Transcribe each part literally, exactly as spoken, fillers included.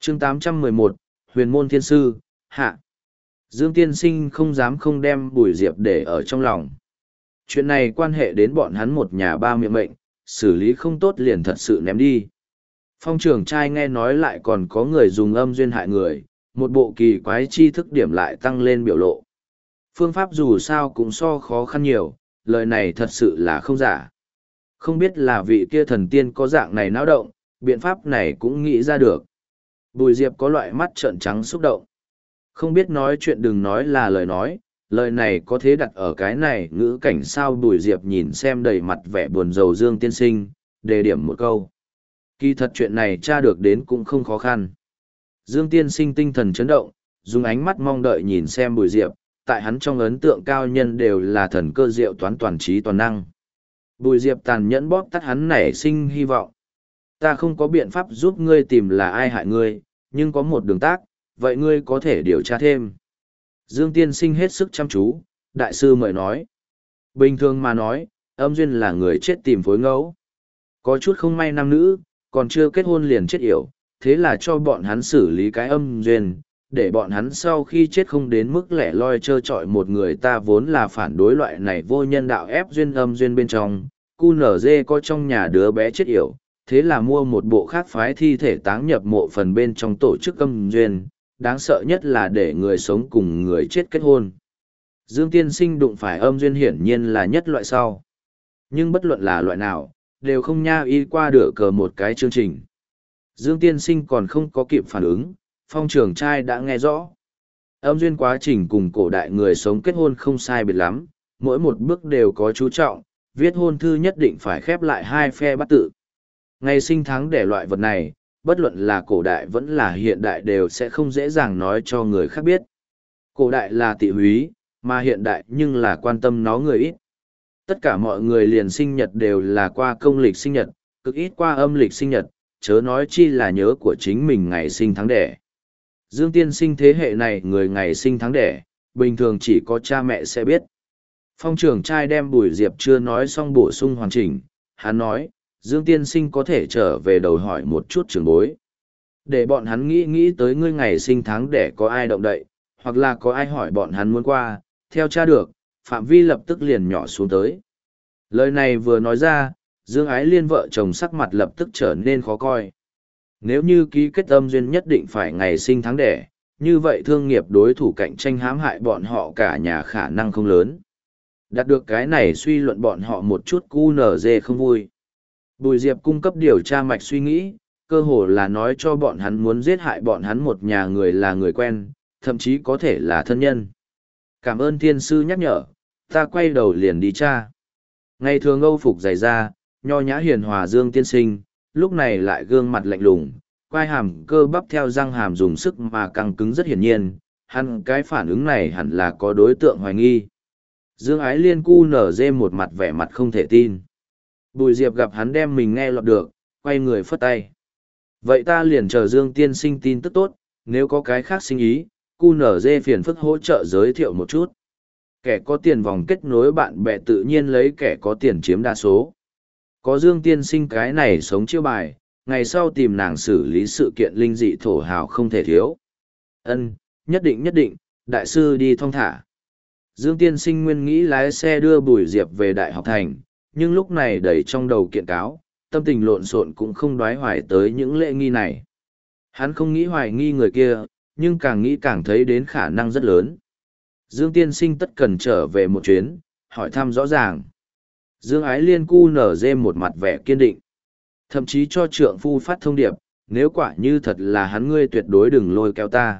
chương tám trăm mười một, Huyền môn thiên sư, hạ. Dương tiên sinh không dám không đem Bùi Diệp để ở trong lòng. Chuyện này quan hệ đến bọn hắn một nhà ba miệng mệnh, xử lý không tốt liền thật sự ném đi. Phong trưởng trai nghe nói lại còn có người dùng âm duyên hại người, một bộ kỳ quái chi thức điểm lại tăng lên biểu lộ. Phương pháp dù sao cũng so khó khăn nhiều, lời này thật sự là không giả. Không biết là vị kia thần tiên có dạng này náo động, biện pháp này cũng nghĩ ra được. Bùi Diệp có loại mắt trợn trắng xúc động. Không biết nói chuyện đừng nói là lời nói, lời này có thế đặt ở cái này ngữ cảnh sao. Bùi Diệp nhìn xem đầy mặt vẻ buồn rầu Dương tiên sinh, đề điểm một câu. Kỳ thật chuyện này tra được đến cũng không khó khăn. Dương tiên sinh tinh thần chấn động, dùng ánh mắt mong đợi nhìn xem Bùi Diệp, tại hắn trong ấn tượng cao nhân đều là thần cơ diệu toán toàn trí toàn năng. Bùi Diệp tàn nhẫn bóp tắt hắn nảy sinh hy vọng. Ta không có biện pháp giúp ngươi tìm là ai hại ngươi, nhưng có một đường tác, vậy ngươi có thể điều tra thêm. Dương tiên sinh hết sức chăm chú, đại sư mời nói. Bình thường mà nói, âm duyên là người chết tìm phối ngẫu. Có chút không may nam nữ, còn chưa kết hôn liền chết yểu, thế là cho bọn hắn xử lý cái âm duyên, để bọn hắn sau khi chết không đến mức lẻ loi trơ trọi một người. Ta vốn là phản đối loại này vô nhân đạo ép duyên âm duyên bên trong, cu nở dê có trong nhà đứa bé chết yểu, thế là mua một bộ khác phái thi thể táng nhập mộ phần bên trong tổ chức âm duyên, đáng sợ nhất là để người sống cùng người chết kết hôn. Dương tiên sinh đụng phải âm duyên hiển nhiên là nhất loại sau. Nhưng bất luận là loại nào, đều không nha y qua được cờ một cái chương trình. Dương tiên sinh còn không có kịp phản ứng, phong trưởng trai đã nghe rõ. Âm duyên quá trình cùng cổ đại người sống kết hôn không sai biệt lắm, mỗi một bước đều có chú trọng, viết hôn thư nhất định phải khép lại hai phe bắt tự. Ngày sinh tháng đẻ loại vật này, bất luận là cổ đại vẫn là hiện đại đều sẽ không dễ dàng nói cho người khác biết. Cổ đại là tị húy, mà hiện đại nhưng là quan tâm nó người ít. Tất cả mọi người liền sinh nhật đều là qua công lịch sinh nhật, cực ít qua âm lịch sinh nhật, chớ nói chi là nhớ của chính mình ngày sinh tháng đẻ. Dương tiên sinh thế hệ này người ngày sinh tháng đẻ, bình thường chỉ có cha mẹ sẽ biết. Phong trưởng trai đem Bùi Diệp chưa nói xong bổ sung hoàn chỉnh, hắn nói, Dương tiên sinh có thể trở về đầu hỏi một chút trưởng bối. Để bọn hắn nghĩ nghĩ tới ngươi ngày sinh tháng đẻ có ai động đậy, hoặc là có ai hỏi bọn hắn muốn qua, theo cha được, phạm vi lập tức liền nhỏ xuống tới. Lời này vừa nói ra, Dương Ái Liên vợ chồng sắc mặt lập tức trở nên khó coi. Nếu như ký kết âm duyên nhất định phải ngày sinh tháng đẻ, như vậy thương nghiệp đối thủ cạnh tranh hãm hại bọn họ cả nhà khả năng không lớn. Đạt được cái này suy luận bọn họ một chút cu nở dê không vui. Bùi Diệp cung cấp điều tra mạch suy nghĩ, cơ hồ là nói cho bọn hắn muốn giết hại bọn hắn một nhà người là người quen, thậm chí có thể là thân nhân. Cảm ơn thiên sư nhắc nhở, ta quay đầu liền đi tra. Ngày thường âu phục dày da, nho nhã hiền hòa Dương tiên sinh, lúc này lại gương mặt lạnh lùng, quai hàm cơ bắp theo răng hàm dùng sức mà căng cứng rất hiển nhiên, hắn cái phản ứng này hẳn là có đối tượng hoài nghi. Dương Ái Liên cu nở dê một mặt vẻ mặt không thể tin. Bùi Diệp gặp hắn đem mình nghe lọt được, quay người phất tay. Vậy ta liền chờ Dương tiên sinh tin tức tốt, nếu có cái khác sinh ý, cu nở dê phiền phức hỗ trợ giới thiệu một chút. Kẻ có tiền vòng kết nối bạn bè tự nhiên lấy kẻ có tiền chiếm đa số. Có Dương tiên sinh cái này sống chiêu bài, ngày sau tìm nàng xử lý sự kiện linh dị thổ hào không thể thiếu. Ân, nhất định nhất định, đại sư đi thong thả. Dương tiên sinh nguyên nghĩ lái xe đưa Bùi Diệp về Đại học Thành, nhưng lúc này đầy trong đầu kiện cáo, tâm tình lộn xộn cũng không đoái hoài tới những lễ nghi này. Hắn không nghĩ hoài nghi người kia, nhưng càng nghĩ càng thấy đến khả năng rất lớn. Dương tiên sinh tất cần trở về một chuyến, hỏi thăm rõ ràng. Dương Ái Liên cu nở dê một mặt vẻ kiên định. Thậm chí cho trượng phu phát thông điệp, nếu quả như thật là hắn ngươi tuyệt đối đừng lôi kéo ta.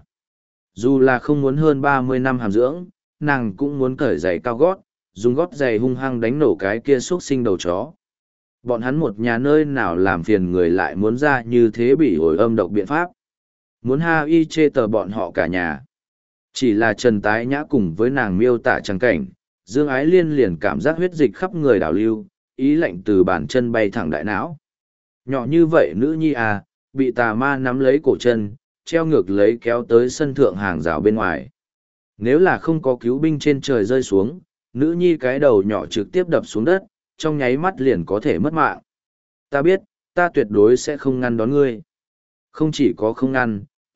Dù là không muốn hơn ba mươi năm hàm dưỡng, nàng cũng muốn cởi giày cao gót, dùng gót giày hung hăng đánh nổ cái kia xúc sinh đầu chó. Bọn hắn một nhà nơi nào làm phiền người lại muốn ra như thế bị ổi âm độc biện pháp. Muốn ha y chê tờ bọn họ cả nhà. Chỉ là Trần Tái Nhã cùng với nàng miêu tả trắng cảnh, Dương Ái Liên liền cảm giác huyết dịch khắp người đảo lưu, ý lạnh từ bàn chân bay thẳng đại não. Nhỏ như vậy nữ nhi à, bị tà ma nắm lấy cổ chân, treo ngược lấy kéo tới sân thượng hàng rào bên ngoài. Nếu là không có cứu binh trên trời rơi xuống, nữ nhi cái đầu nhỏ trực tiếp đập xuống đất, trong nháy mắt liền có thể mất mạng. Ta biết, ta tuyệt đối sẽ không ngăn đón ngươi. Không chỉ có không ngăn,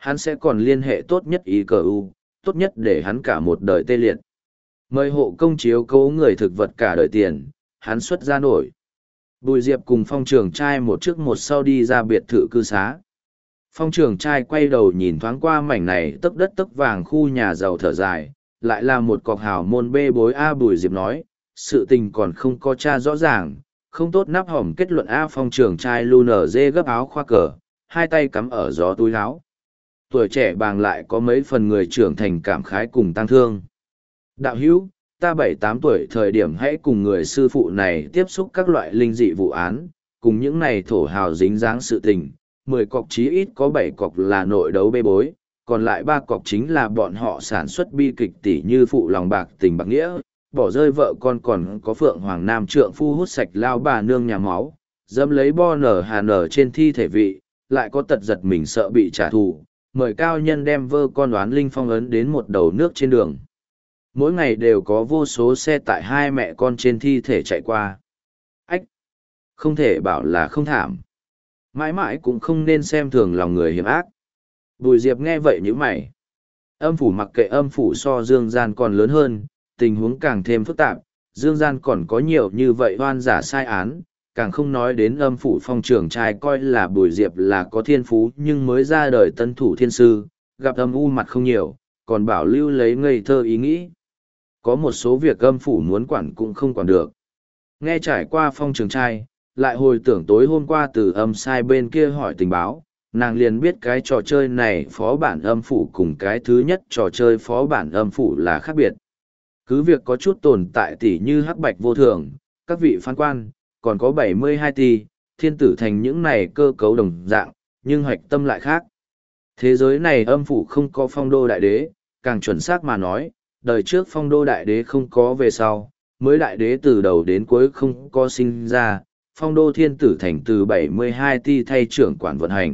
hắn sẽ còn liên hệ tốt nhất ý cờ u, tốt nhất để hắn cả một đời tê liệt. Mời hộ công chiếu cố người thực vật cả đời tiền, hắn xuất ra nổi. Bùi Diệp cùng Phong Trường Trai một trước một sau đi ra biệt thự cư xá. Phong Trường Trai quay đầu nhìn thoáng qua mảnh này tấc đất tấc vàng khu nhà giàu thở dài, lại là một cọc hào môn bê bối A. Bùi Diệp nói, sự tình còn không có tra rõ ràng, không tốt nắp hỏng kết luận A. Phong Trường Trai lu nở dê gấp áo khoa cờ, hai tay cắm ở gió túi áo. Tuổi trẻ bàng lại có mấy phần người trưởng thành cảm khái cùng tăng thương. Đạo hữu, ta bảy tám tuổi thời điểm hãy cùng người sư phụ này tiếp xúc các loại linh dị vụ án, cùng những này thổ hào dính dáng sự tình, mười cọc chí ít có bảy cọc là nội đấu bê bối, còn lại ba cọc chính là bọn họ sản xuất bi kịch tỷ như phụ lòng bạc tình bạc nghĩa, bỏ rơi vợ con, còn có phượng hoàng nam trượng phu hút sạch lao bà nương nhà máu, dẫm lấy bo nở hà nở trên thi thể vị, lại có tật giật mình sợ bị trả thù, mời cao nhân đem vơ con đoán linh phong ấn đến một đầu nước trên đường. Mỗi ngày đều có vô số xe tại hai mẹ con trên thi thể chạy qua. Ách! Không thể bảo là không thảm. Mãi mãi cũng không nên xem thường lòng người hiểm ác. Bùi Diệp nghe vậy như mày. Âm phủ mặc kệ âm phủ so dương gian còn lớn hơn, tình huống càng thêm phức tạp, dương gian còn có nhiều như vậy oan giả sai án, càng không nói đến âm phủ Phong Trường Trai coi là Bùi Diệp là có thiên phú nhưng mới ra đời tân thủ thiên sư, gặp âm u mặt không nhiều, còn bảo lưu lấy ngây thơ ý nghĩ. Có một số việc âm phủ muốn quản cũng không quản được. Nghe trải qua Phong Trường Trai, lại hồi tưởng tối hôm qua từ âm sai bên kia hỏi tình báo, nàng liền biết cái trò chơi này phó bản âm phủ cùng cái thứ nhất trò chơi phó bản âm phủ là khác biệt. Cứ việc có chút tồn tại tỉ như hắc bạch vô thường, các vị phán quan, còn có bảy mươi hai tỷ, thiên tử thành những này cơ cấu đồng dạng, nhưng hoạch tâm lại khác. Thế giới này âm phủ không có phong đô đại đế, càng chuẩn xác mà nói, đời trước phong đô đại đế không có về sau, mới đại đế từ đầu đến cuối không có sinh ra, phong đô thiên tử thành từ bảy mươi hai tỷ thay trưởng quản vận hành.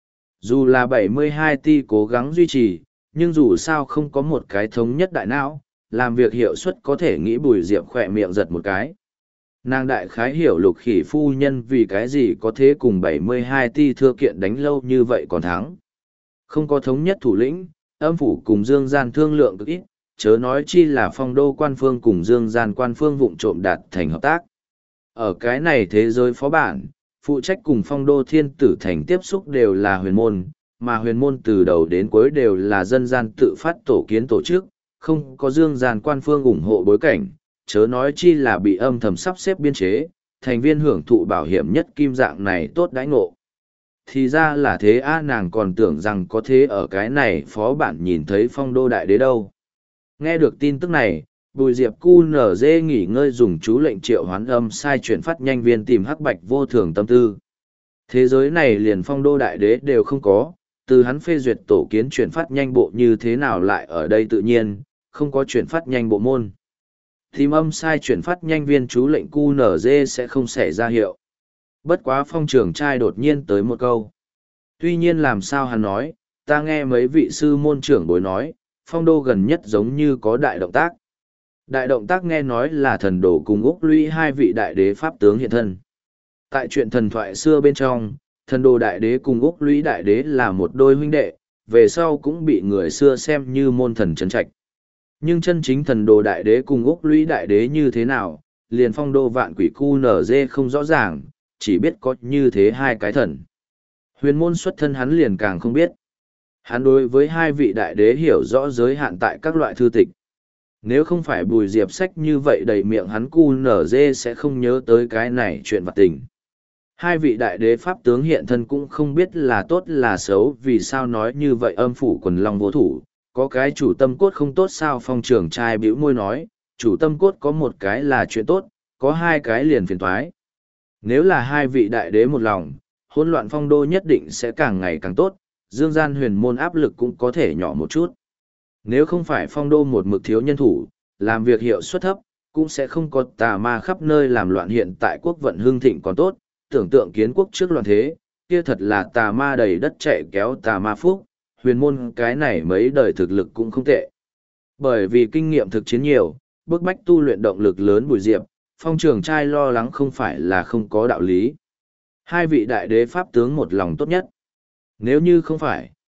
Dù là bảy mươi hai tỷ cố gắng duy trì, nhưng dù sao không có một cái thống nhất đại não, làm việc hiệu suất có thể nghĩ Bùi Diệp khỏe miệng giật một cái. Nàng đại khái hiểu Lục Khỉ phu nhân vì cái gì có thế cùng bảy mươi hai tỷ thưa kiện đánh lâu như vậy còn thắng. Không có thống nhất thủ lĩnh, âm phủ cùng dương gian thương lượng cực ít, chớ nói chi là phong đô quan phương cùng dương gian quan phương vụng trộm đạt thành hợp tác. Ở cái này thế giới phó bản, phụ trách cùng phong đô thiên tử thành tiếp xúc đều là huyền môn, mà huyền môn từ đầu đến cuối đều là dân gian tự phát tổ kiến tổ chức, không có dương gian quan phương ủng hộ bối cảnh, chớ nói chi là bị âm thầm sắp xếp biên chế, thành viên hưởng thụ bảo hiểm nhất kim dạng này tốt đãi ngộ. Thì ra là thế a, nàng còn tưởng rằng có thế ở cái này phó bản nhìn thấy phong đô đại đế đâu. Nghe được tin tức này, Bùi Diệp cu nở dê nghỉ ngơi dùng chú lệnh triệu hoán âm sai chuyển phát nhanh viên tìm hắc bạch vô thường tâm tư. Thế giới này liền phong đô đại đế đều không có, từ hắn phê duyệt tổ kiến chuyển phát nhanh bộ như thế nào lại ở đây tự nhiên, không có chuyển phát nhanh bộ môn. Tìm âm sai chuyển phát nhanh viên chú lệnh cu nở dê sẽ không xảy ra hiệu. Bất quá Phong Trường Trai đột nhiên tới một câu. Tuy nhiên làm sao hắn nói, ta nghe mấy vị sư môn trưởng bối nói, phong đô gần nhất giống như có đại động tác. Đại động tác nghe nói là thần đồ cùng Úc Lũy hai vị đại đế pháp tướng hiện thân. Tại chuyện thần thoại xưa bên trong, thần đồ đại đế cùng Úc Lũy đại đế là một đôi huynh đệ, về sau cũng bị người xưa xem như môn thần trấn trạch. Nhưng chân chính thần đồ đại đế cùng Úc Lũy đại đế như thế nào, liền phong đô vạn quỷ cu nở dê không rõ ràng, chỉ biết có như thế hai cái thần. Huyền môn xuất thân hắn liền càng không biết. Hắn đối với hai vị đại đế hiểu rõ giới hạn tại các loại thư tịch. Nếu không phải Bùi Diệp sách như vậy đầy miệng hắn cu nở dê sẽ không nhớ tới cái này chuyện vặt tình. Hai vị đại đế pháp tướng hiện thân cũng không biết là tốt là xấu, vì sao nói như vậy âm phủ quần long vô thủ, có cái chủ tâm cốt không tốt sao. Phong Trường Trai bĩu môi nói, chủ tâm cốt có một cái là chuyện tốt, có hai cái liền phiền toái. Nếu là hai vị đại đế một lòng, hỗn loạn phong đô nhất định sẽ càng ngày càng tốt, dương gian huyền môn áp lực cũng có thể nhỏ một chút. Nếu không phải phong đô một mực thiếu nhân thủ, làm việc hiệu suất thấp, cũng sẽ không có tà ma khắp nơi làm loạn. Hiện tại quốc vận hưng thịnh còn tốt, tưởng tượng kiến quốc trước loạn thế, kia thật là tà ma đầy đất chạy kéo tà ma phúc, huyền môn cái này mấy đời thực lực cũng không tệ. Bởi vì kinh nghiệm thực chiến nhiều, bức bách tu luyện động lực lớn Bùi Diệp, Phong Trường Trai lo lắng không phải là không có đạo lý. Hai vị đại đế pháp tướng một lòng tốt nhất. Nếu như không phải,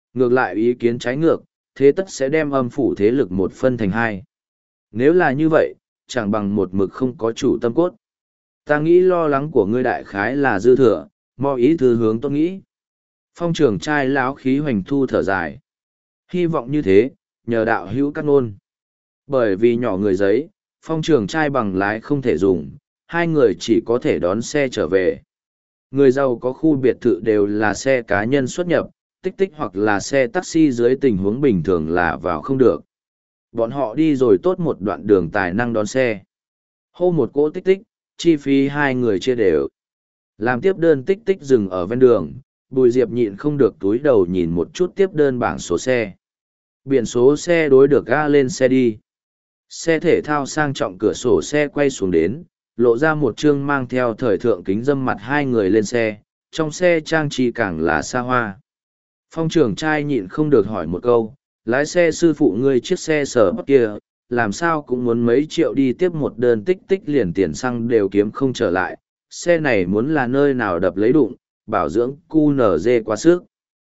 Ngược lại ý kiến trái ngược, thế tất sẽ đem âm phủ thế lực một phân thành hai. Nếu là như vậy, chẳng bằng một mực không có chủ tâm cốt. Ta nghĩ lo lắng của ngươi đại khái là dư thừa, mọi ý thư hướng tôi nghĩ. Phong trưởng trai lão khí hoành thu thở dài. Hy vọng như thế, nhờ đạo hữu cắt ngôn. Bởi vì nhỏ người giấy, phong trưởng trai bằng lái không thể dùng, hai người chỉ có thể đón xe trở về. Người giàu có khu biệt thự đều là xe cá nhân xuất nhập, tích tích hoặc là xe taxi dưới tình huống bình thường là vào không được. Bọn họ đi rồi tốt một đoạn đường tài năng đón xe. Hô một cỗ tích tích, chi phí hai người chia đều. Làm tiếp đơn tích tích dừng ở ven đường, Bùi Diệp nhịn không được túi đầu nhìn một chút tiếp đơn bảng số xe. Biển số xe đối được ga lên xe đi. Xe thể thao sang trọng cửa sổ xe quay xuống đến, lộ ra một chương mang theo thời thượng kính dâm mặt hai người lên xe, trong xe trang trí càng là xa hoa. Phong trưởng trai nhịn không được hỏi một câu, lái xe sư phụ ngươi chiếc xe sở bắc kia, làm sao cũng muốn mấy triệu đi tiếp một đơn tích tích liền tiền xăng đều kiếm không trở lại, xe này muốn là nơi nào đập lấy đụng, bảo dưỡng cu nở dê quá sức.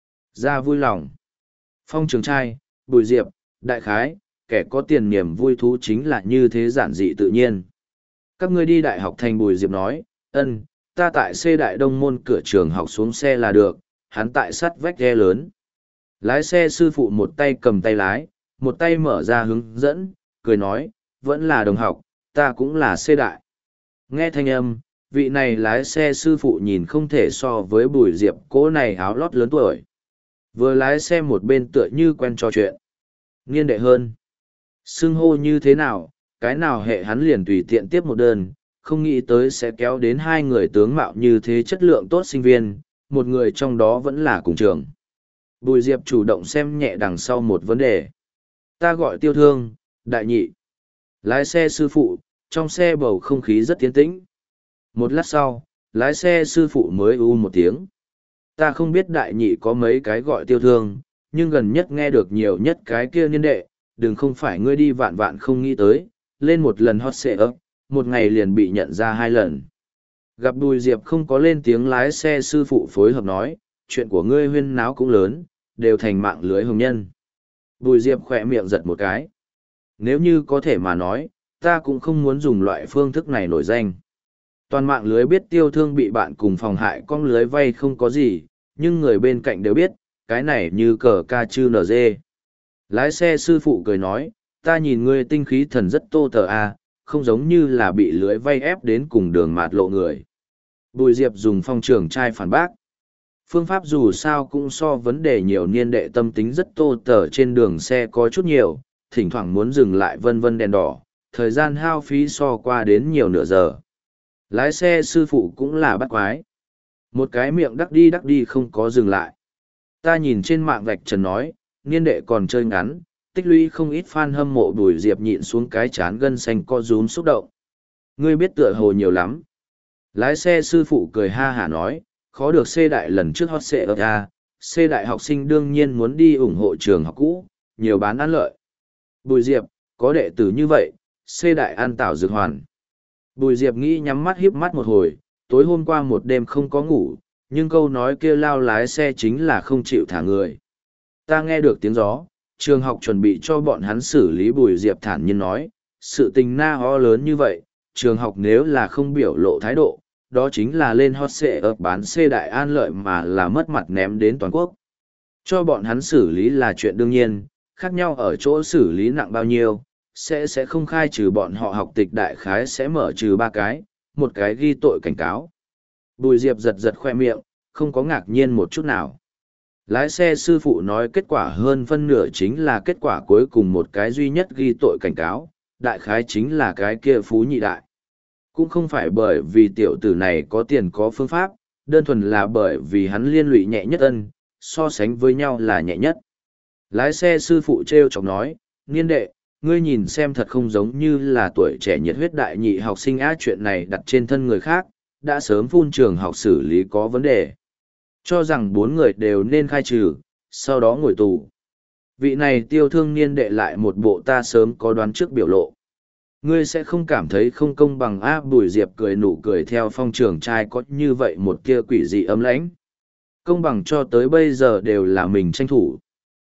Ra vui lòng. Phong trưởng trai, Bùi Diệp, đại khái, kẻ có tiền niềm vui thú chính là như thế giản dị tự nhiên. Các ngươi đi đại học thành Bùi Diệp nói, ân, ta tại C Đại Đông Môn cửa trường học xuống xe là được, hắn tại sắt vách ghe lớn. Lái xe sư phụ một tay cầm tay lái, một tay mở ra hướng dẫn, cười nói, vẫn là đồng học, ta cũng là C Đại. Nghe thanh âm, vị này lái xe sư phụ nhìn không thể so với Bùi Diệp cố này áo lót lớn tuổi. Vừa lái xe một bên tựa như quen trò chuyện. Niên đệ hơn. Xưng hô như thế nào, cái nào hệ hắn liền tùy tiện tiếp một đơn, không nghĩ tới sẽ kéo đến hai người tướng mạo như thế chất lượng tốt sinh viên, một người trong đó vẫn là cùng trường. Bùi Diệp chủ động xem nhẹ đằng sau một vấn đề. Ta gọi Tiêu Thương, đại nhị. Lái xe sư phụ, trong xe bầu không khí rất tiến tĩnh. Một lát sau, lái xe sư phụ mới u một tiếng. Ta không biết đại nhị có mấy cái gọi Tiêu Thương, nhưng gần nhất nghe được nhiều nhất cái kia niên đệ, đừng không phải ngươi đi vạn vạn không nghĩ tới, lên một lần hot xệ ấp, một ngày liền bị nhận ra hai lần. Gặp Bùi Diệp không có lên tiếng, lái xe sư phụ phối hợp nói, chuyện của ngươi huyên náo cũng lớn, đều thành mạng lưới hồng nhân. Bùi Diệp khỏe miệng giật một cái. Nếu như có thể mà nói, ta cũng không muốn dùng loại phương thức này nổi danh. Toàn mạng lưới biết Tiêu Thương bị bạn cùng phòng hại con lưới vay không có gì, nhưng người bên cạnh đều biết, cái này như cờ ca chư nở dê. Lái xe sư phụ cười nói, ta nhìn ngươi tinh khí thần rất tô tờ a, không giống như là bị lưới vay ép đến cùng đường mạt lộ người. Bùi Diệp dùng phong trưởng trai phản bác. Phương pháp dù sao cũng so vấn đề nhiều niên đệ tâm tính rất tô tờ trên đường xe có chút nhiều, thỉnh thoảng muốn dừng lại vân vân đèn đỏ, thời gian hao phí so qua đến nhiều nửa giờ. Lái xe sư phụ cũng là bắt quái. Một cái miệng đắc đi đắc đi không có dừng lại. Ta nhìn trên mạng vạch trần nói, niên đệ còn chơi ngắn, tích lũy không ít fan hâm mộ. Bùi Diệp nhịn xuống cái chán gân xanh co rúm xúc động. Ngươi biết tựa hồ nhiều lắm. Lái xe sư phụ cười ha hả nói, khó được C đại lần trước hot xệ ấp a, C đại học sinh đương nhiên muốn đi ủng hộ trường học cũ, nhiều bán ăn lợi. Bùi Diệp, có đệ tử như vậy, C đại ăn tảo dược hoàn. Bùi Diệp nghĩ nhắm mắt híp mắt một hồi, tối hôm qua một đêm không có ngủ, nhưng câu nói kia lao lái xe chính là không chịu thả người. Ta nghe được tiếng gió, trường học chuẩn bị cho bọn hắn xử lý. Bùi Diệp thản nhiên nói, sự tình na ho lớn như vậy, trường học nếu là không biểu lộ thái độ, đó chính là lên hot xệ ấp bán C đại an lợi mà là mất mặt ném đến toàn quốc. Cho bọn hắn xử lý là chuyện đương nhiên, khác nhau ở chỗ xử lý nặng bao nhiêu, sẽ sẽ không khai trừ bọn họ, học tịch đại khái sẽ mở trừ ba cái, một cái ghi tội cảnh cáo. Bùi Diệp giật giật khoe miệng, không có ngạc nhiên một chút nào. Lái xe sư phụ nói kết quả hơn phân nửa chính là kết quả cuối cùng, một cái duy nhất ghi tội cảnh cáo, đại khái chính là cái kia phú nhị đại. Cũng không phải bởi vì tiểu tử này có tiền có phương pháp, đơn thuần là bởi vì hắn liên lụy nhẹ nhất ân, so sánh với nhau là nhẹ nhất. Lái xe sư phụ treo chọc nói, niên đệ, ngươi nhìn xem thật không giống như là tuổi trẻ nhiệt huyết đại nhị học sinh á, chuyện này đặt trên thân người khác, đã sớm phun trường học xử lý có vấn đề. Cho rằng bốn người đều nên khai trừ, sau đó ngồi tù. Vị này Tiêu Thương niên đệ lại một bộ ta sớm có đoán trước biểu lộ. Ngươi sẽ không cảm thấy không công bằng á? Bùi Diệp cười nụ cười theo phong trường trai có như vậy một kia quỷ dị ấm lãnh. Công bằng cho tới bây giờ đều là mình tranh thủ,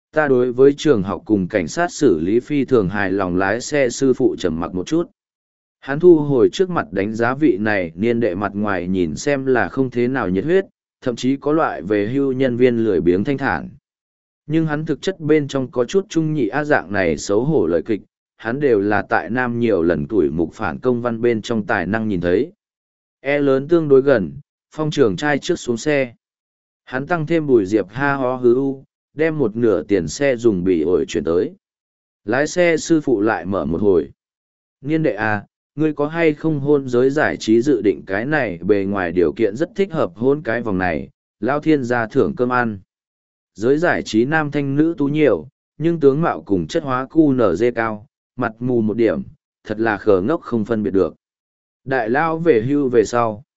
Ta đối với trường học cùng cảnh sát xử lý phi thường hài lòng. Lái xe sư phụ trầm mặc một chút. Hắn thu hồi trước mặt đánh giá vị này niên đệ, mặt ngoài nhìn xem là không thế nào nhiệt huyết, thậm chí có loại về hưu nhân viên lười biếng thanh thản. Nhưng hắn thực chất bên trong có chút trung nhị á dạng này xấu hổ lời kịch, hắn đều là tại Nam nhiều lần tuổi mục phản công văn bên trong tài năng nhìn thấy. E lớn tương đối gần, Phong Trường trai trước xuống xe. Hắn tăng thêm Bùi Diệp ha ho hứ u, đem một nửa tiền xe dùng bị ổi chuyển tới. Lái xe sư phụ lại mở một hồi. Niên đệ à, ngươi có hay không hôn giới giải trí dự định? Cái này bề ngoài điều kiện rất thích hợp hôn cái vòng này, lao thiên gia thưởng cơm ăn. Giới giải trí nam thanh nữ tú nhiều, nhưng tướng mạo cùng chất hóa cu nở dê cao, mặt mù một điểm, thật là khờ ngốc không phân biệt được. Đại lao về hưu về sau.